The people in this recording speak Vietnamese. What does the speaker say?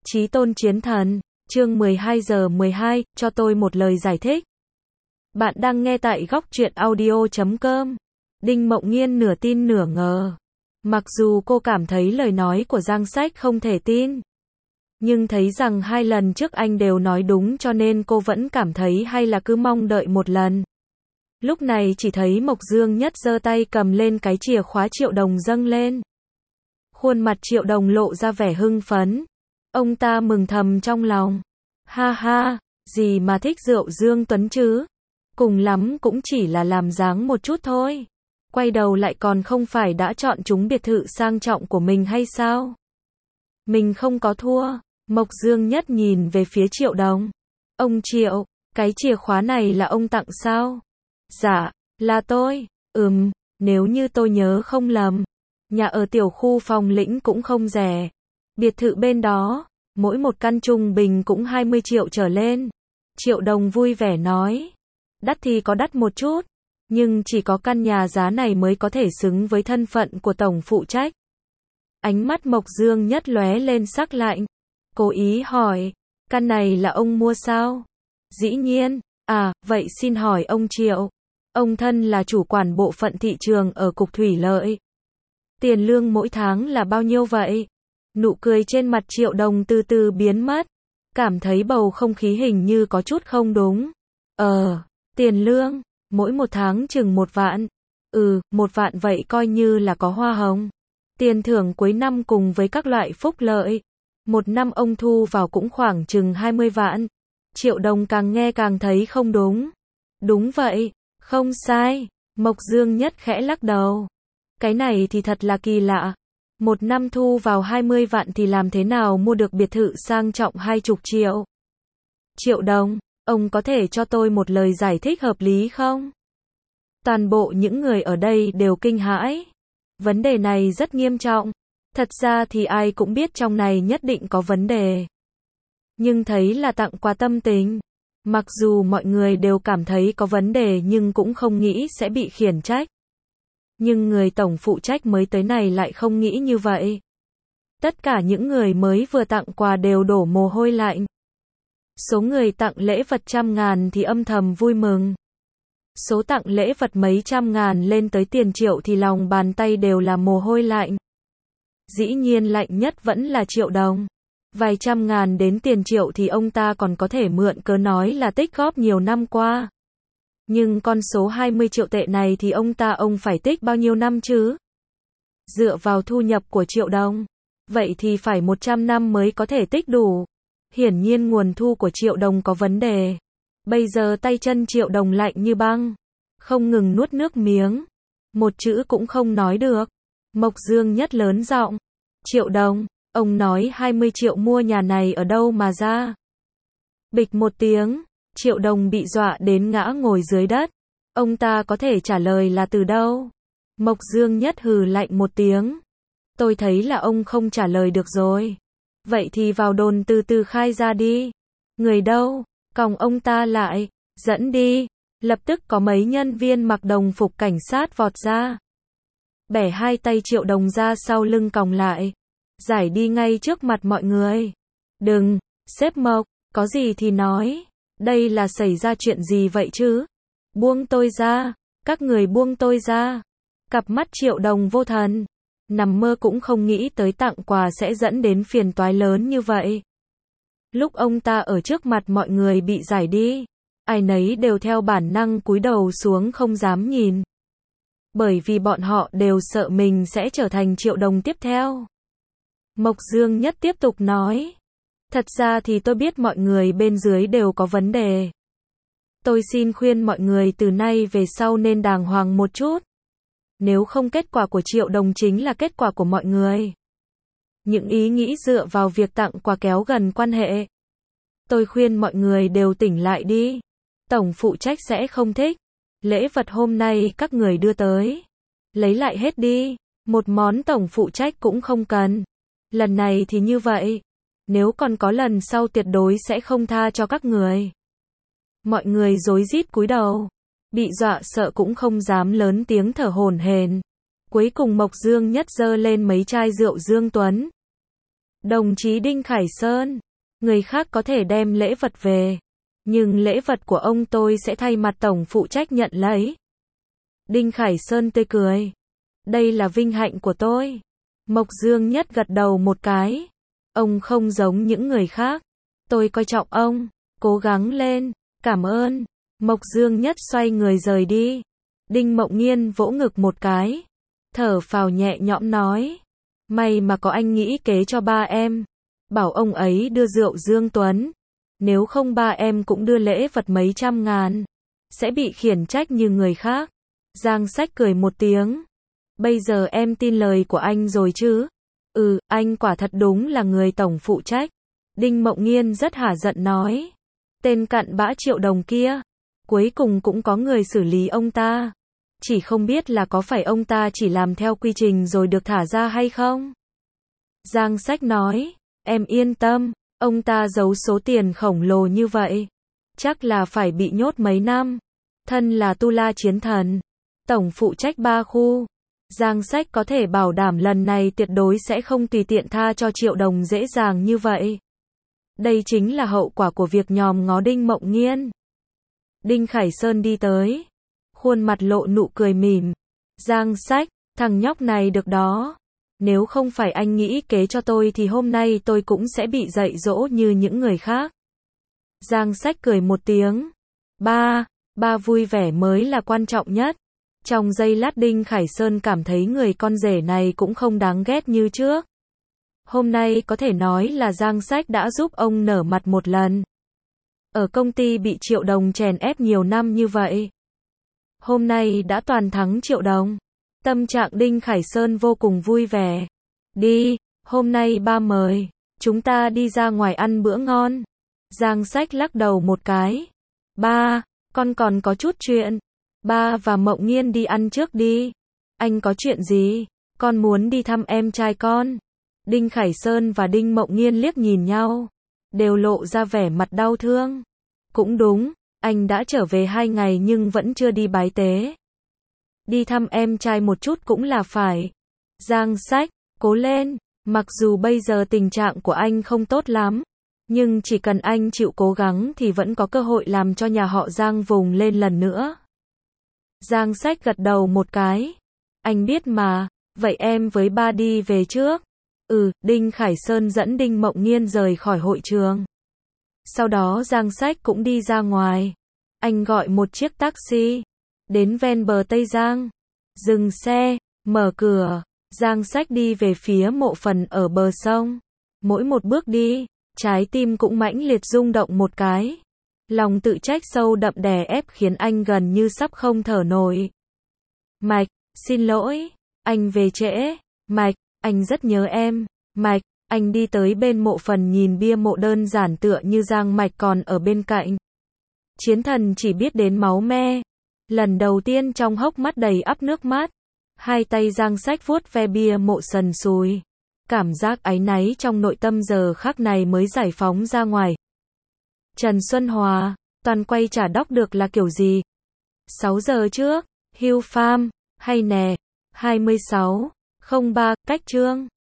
Chí tôn chiến thần, chương 12 giờ 12, cho tôi một lời giải thích. Bạn đang nghe tại góc truyện audio.com. Đinh Mộng Nghiên nửa tin nửa ngờ. Mặc dù cô cảm thấy lời nói của Giang Sách không thể tin, nhưng thấy rằng 2 lần trước anh đều nói đúng cho nên cô vẫn cảm thấy hay là cứ mong đợi một lần. Lúc này chỉ thấy Mộc Dương Nhất giơ tay cầm lên cái chìa khóa Triệu Đồng dâng lên. Khuôn mặt Triệu Đồng lộ ra vẻ hưng phấn. Ông ta mừng thầm trong lòng. Ha ha, gì mà thích rượu Dương Tuấn chứ? Cùng lắm cũng chỉ là làm dáng một chút thôi. Quay đầu lại còn không phải đã chọn chúng biệt thự sang trọng của mình hay sao? Mình không có thua. Mộc Dương Nhất nhìn về phía Triệu Đồng. Ông Triệu, cái chìa khóa này là ông tặng sao? Dạ, là tôi. Nếu như tôi nhớ không lầm, nhà ở tiểu khu Phong Lĩnh cũng không rẻ. Biệt thự bên đó, mỗi một căn trung bình cũng 20 triệu trở lên. Triệu Đồng vui vẻ nói. Đắt thì có đắt một chút, nhưng chỉ có căn nhà giá này mới có thể xứng với thân phận của tổng phụ trách. Ánh mắt Mộc Dương Nhất lóe lên sắc lạnh. Cố ý hỏi, căn này là ông mua sao? Dĩ nhiên, vậy xin hỏi ông Triệu. Ông thân là chủ quản bộ phận thị trường ở Cục Thủy Lợi. Tiền lương mỗi tháng là bao nhiêu vậy? Nụ cười trên mặt Triệu Đồng từ từ biến mất. Cảm thấy bầu không khí hình như có chút không đúng. Tiền lương, mỗi một tháng chừng 1 vạn. 1 vạn vậy coi như là có hoa hồng. Tiền thưởng cuối năm cùng với các loại phúc lợi. Một năm ông thu vào cũng khoảng chừng 20 vạn. Triệu Đồng càng nghe càng thấy không đúng. Đúng vậy, không sai. Mộc Dương Nhất khẽ lắc đầu. Cái này thì thật là kỳ lạ. Một năm thu vào 20 vạn thì làm thế nào mua được biệt thự sang trọng 20 triệu? Triệu Đồng, ông có thể cho tôi một lời giải thích hợp lý không? Toàn bộ những người ở đây đều kinh hãi. Vấn đề này rất nghiêm trọng. Thật ra thì ai cũng biết trong này nhất định có vấn đề. Nhưng thấy là tặng quà tâm tình. Mặc dù mọi người đều cảm thấy có vấn đề nhưng cũng không nghĩ sẽ bị khiển trách. Nhưng người tổng phụ trách mới tới này lại không nghĩ như vậy. Tất cả những người mới vừa tặng quà đều đổ mồ hôi lạnh. Số người tặng lễ vật 100.000 thì âm thầm vui mừng. Số tặng lễ vật mấy trăm ngàn lên tới tiền triệu thì lòng bàn tay đều là mồ hôi lạnh. Dĩ nhiên lạnh nhất vẫn là Triệu Đồng. Vài trăm ngàn đến tiền triệu thì ông ta còn có thể mượn cớ nói là tích góp nhiều năm qua. Nhưng con số 20 triệu tệ này thì ông phải tích bao nhiêu năm chứ? Dựa vào thu nhập của Triệu Đồng, vậy thì phải 100 năm mới có thể tích đủ. Hiển nhiên nguồn thu của Triệu Đồng có vấn đề. Bây giờ tay chân Triệu Đồng lạnh như băng, không ngừng nuốt nước miếng, một chữ cũng không nói được. Mộc Dương Nhất lớn giọng. Triệu Đồng, ông nói 20 triệu mua nhà này ở đâu mà ra? Bịch một tiếng, Triệu Đồng bị dọa đến ngã ngồi dưới đất. Ông ta có thể trả lời là từ đâu? Mộc Dương Nhất hừ lạnh một tiếng. Tôi thấy là ông không trả lời được rồi. Vậy thì vào đồn từ từ khai ra đi. Người đâu? Còng ông ta lại, dẫn đi. Lập tức có mấy nhân viên mặc đồng phục cảnh sát vọt ra. Bẻ 2 tay Triệu Đồng ra sau lưng còng lại. Giải đi ngay trước mặt mọi người. Đừng, sếp Mộc, có gì thì nói. Đây là xảy ra chuyện gì vậy chứ? Buông tôi ra, các người buông tôi ra. Cặp mắt Triệu Đồng vô thần. Nằm mơ cũng không nghĩ tới tặng quà sẽ dẫn đến phiền toái lớn như vậy. Lúc ông ta ở trước mặt mọi người bị giải đi, ai nấy đều theo bản năng cúi đầu xuống không dám nhìn. Bởi vì bọn họ đều sợ mình sẽ trở thành Triệu Đồng tiếp theo. Mộc Dương Nhất tiếp tục nói. Thật ra thì tôi biết mọi người bên dưới đều có vấn đề. Tôi xin khuyên mọi người từ nay về sau nên đàng hoàng một chút. Nếu không kết quả của Triệu Đồng chính là kết quả của mọi người. Những ý nghĩ dựa vào việc tặng quà kéo gần quan hệ. Tôi khuyên mọi người đều tỉnh lại đi. Tổng phụ trách sẽ không thích. Lễ vật hôm nay các người đưa tới, lấy lại hết đi. Một món tổng phụ trách cũng không cần. Lần này thì như vậy. Nếu còn có lần sau tuyệt đối sẽ không tha cho các người. Mọi người rối rít cúi đầu. Bị dọa sợ cũng không dám lớn tiếng thở hổn hển. Cuối cùng Mộc Dương Nhất giơ lên mấy chai rượu Dương Tuấn. Đồng chí Đinh Khải Sơn, người khác có thể đem lễ vật về, nhưng lễ vật của ông tôi sẽ thay mặt tổng phụ trách nhận lấy. Đinh Khải Sơn tươi cười. Đây là vinh hạnh của tôi. Mộc Dương Nhất gật đầu một cái. Ông không giống những người khác. Tôi coi trọng ông. Cố gắng lên. Cảm ơn. Mộc Dương Nhất xoay người rời đi. Đinh Mộng Nghiên vỗ ngực một cái. Thở phào nhẹ nhõm nói. May mà có anh nghĩ kế cho ba em. Bảo ông ấy đưa rượu Dương Tuấn. Nếu không ba em cũng đưa lễ vật mấy trăm ngàn. Sẽ bị khiển trách như người khác. Giang Sách cười một tiếng. Bây giờ em tin lời của anh rồi chứ? Anh quả thật đúng là người tổng phụ trách. Đinh Mộng Nghiên rất hả giận nói. Tên cặn bã Triệu Đồng kia. Cuối cùng cũng có người xử lý ông ta. Chỉ không biết là có phải ông ta chỉ làm theo quy trình rồi được thả ra hay không? Giang Sách nói. Em yên tâm. Ông ta giấu số tiền khổng lồ như vậy. Chắc là phải bị nhốt mấy năm. Thân là Tu La Chiến Thần. Tổng phụ trách 3 khu. Giang Sách có thể bảo đảm lần này tuyệt đối sẽ không tùy tiện tha cho Triệu Đồng dễ dàng như vậy. Đây chính là hậu quả của việc nhòm ngó Đinh Mộng Nghiên. Đinh Khải Sơn đi tới. Khuôn mặt lộ nụ cười mỉm. Giang Sách, thằng nhóc này được đó. Nếu không phải anh nghĩ kế cho tôi thì hôm nay tôi cũng sẽ bị dạy dỗ như những người khác. Giang Sách cười một tiếng. Ba vui vẻ mới là quan trọng nhất. Trong giây lát Đinh Khải Sơn cảm thấy người con rể này cũng không đáng ghét như trước. Hôm nay có thể nói là Giang Sách đã giúp ông nở mặt một lần. Ở công ty bị Triệu Đồng chèn ép nhiều năm như vậy. Hôm nay đã toàn thắng Triệu Đồng. Tâm trạng Đinh Khải Sơn vô cùng vui vẻ. Đi, hôm nay ba mời. Chúng ta đi ra ngoài ăn bữa ngon. Giang Sách lắc đầu một cái. Ba, con còn có chút chuyện. Ba và Mộng Nghiên đi ăn trước đi. Anh có chuyện gì? Con muốn đi thăm em trai con. Đinh Khải Sơn và Đinh Mộng Nghiên liếc nhìn nhau. Đều lộ ra vẻ mặt đau thương. Cũng đúng, anh đã trở về 2 ngày nhưng vẫn chưa đi bái tế. Đi thăm em trai một chút cũng là phải. Giang Sách, cố lên. Mặc dù bây giờ tình trạng của anh không tốt lắm. Nhưng chỉ cần anh chịu cố gắng thì vẫn có cơ hội làm cho nhà họ Giang vùng lên lần nữa. Giang Sách gật đầu một cái. Anh biết mà, vậy em với ba đi về trước. Đinh Khải Sơn dẫn Đinh Mộng Nghiên rời khỏi hội trường. Sau đó Giang Sách cũng đi ra ngoài. Anh gọi một chiếc taxi. Đến ven bờ Tây Giang. Dừng xe, mở cửa. Giang Sách đi về phía mộ phần ở bờ sông. Mỗi một bước đi, trái tim cũng mãnh liệt rung động một cái. Lòng tự trách sâu đậm đè ép khiến anh gần như sắp không thở nổi. Mạch, xin lỗi, anh về trễ. Mạch, anh rất nhớ em. Mạch, anh đi tới bên mộ phần nhìn bia mộ đơn giản tựa như Giang Mạch còn ở bên cạnh. Chiến thần chỉ biết đến máu me. Lần đầu tiên trong hốc mắt đầy ắp nước mắt. Hai tay Giang Sách vuốt ve bia mộ sần sùi. Cảm giác áy náy trong nội tâm giờ khắc này mới giải phóng ra ngoài. Trần Xuân Hòa, toàn quay trả đóc được là kiểu gì? 6 giờ trước, Hill Farm, hay nè, 26, 03, cách chương.